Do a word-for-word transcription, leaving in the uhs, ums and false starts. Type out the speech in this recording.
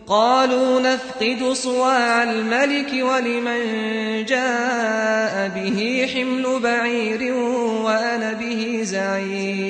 قالوا نفقد صواع الملك ولمن جاء به حمل بعير وأنا به زعيم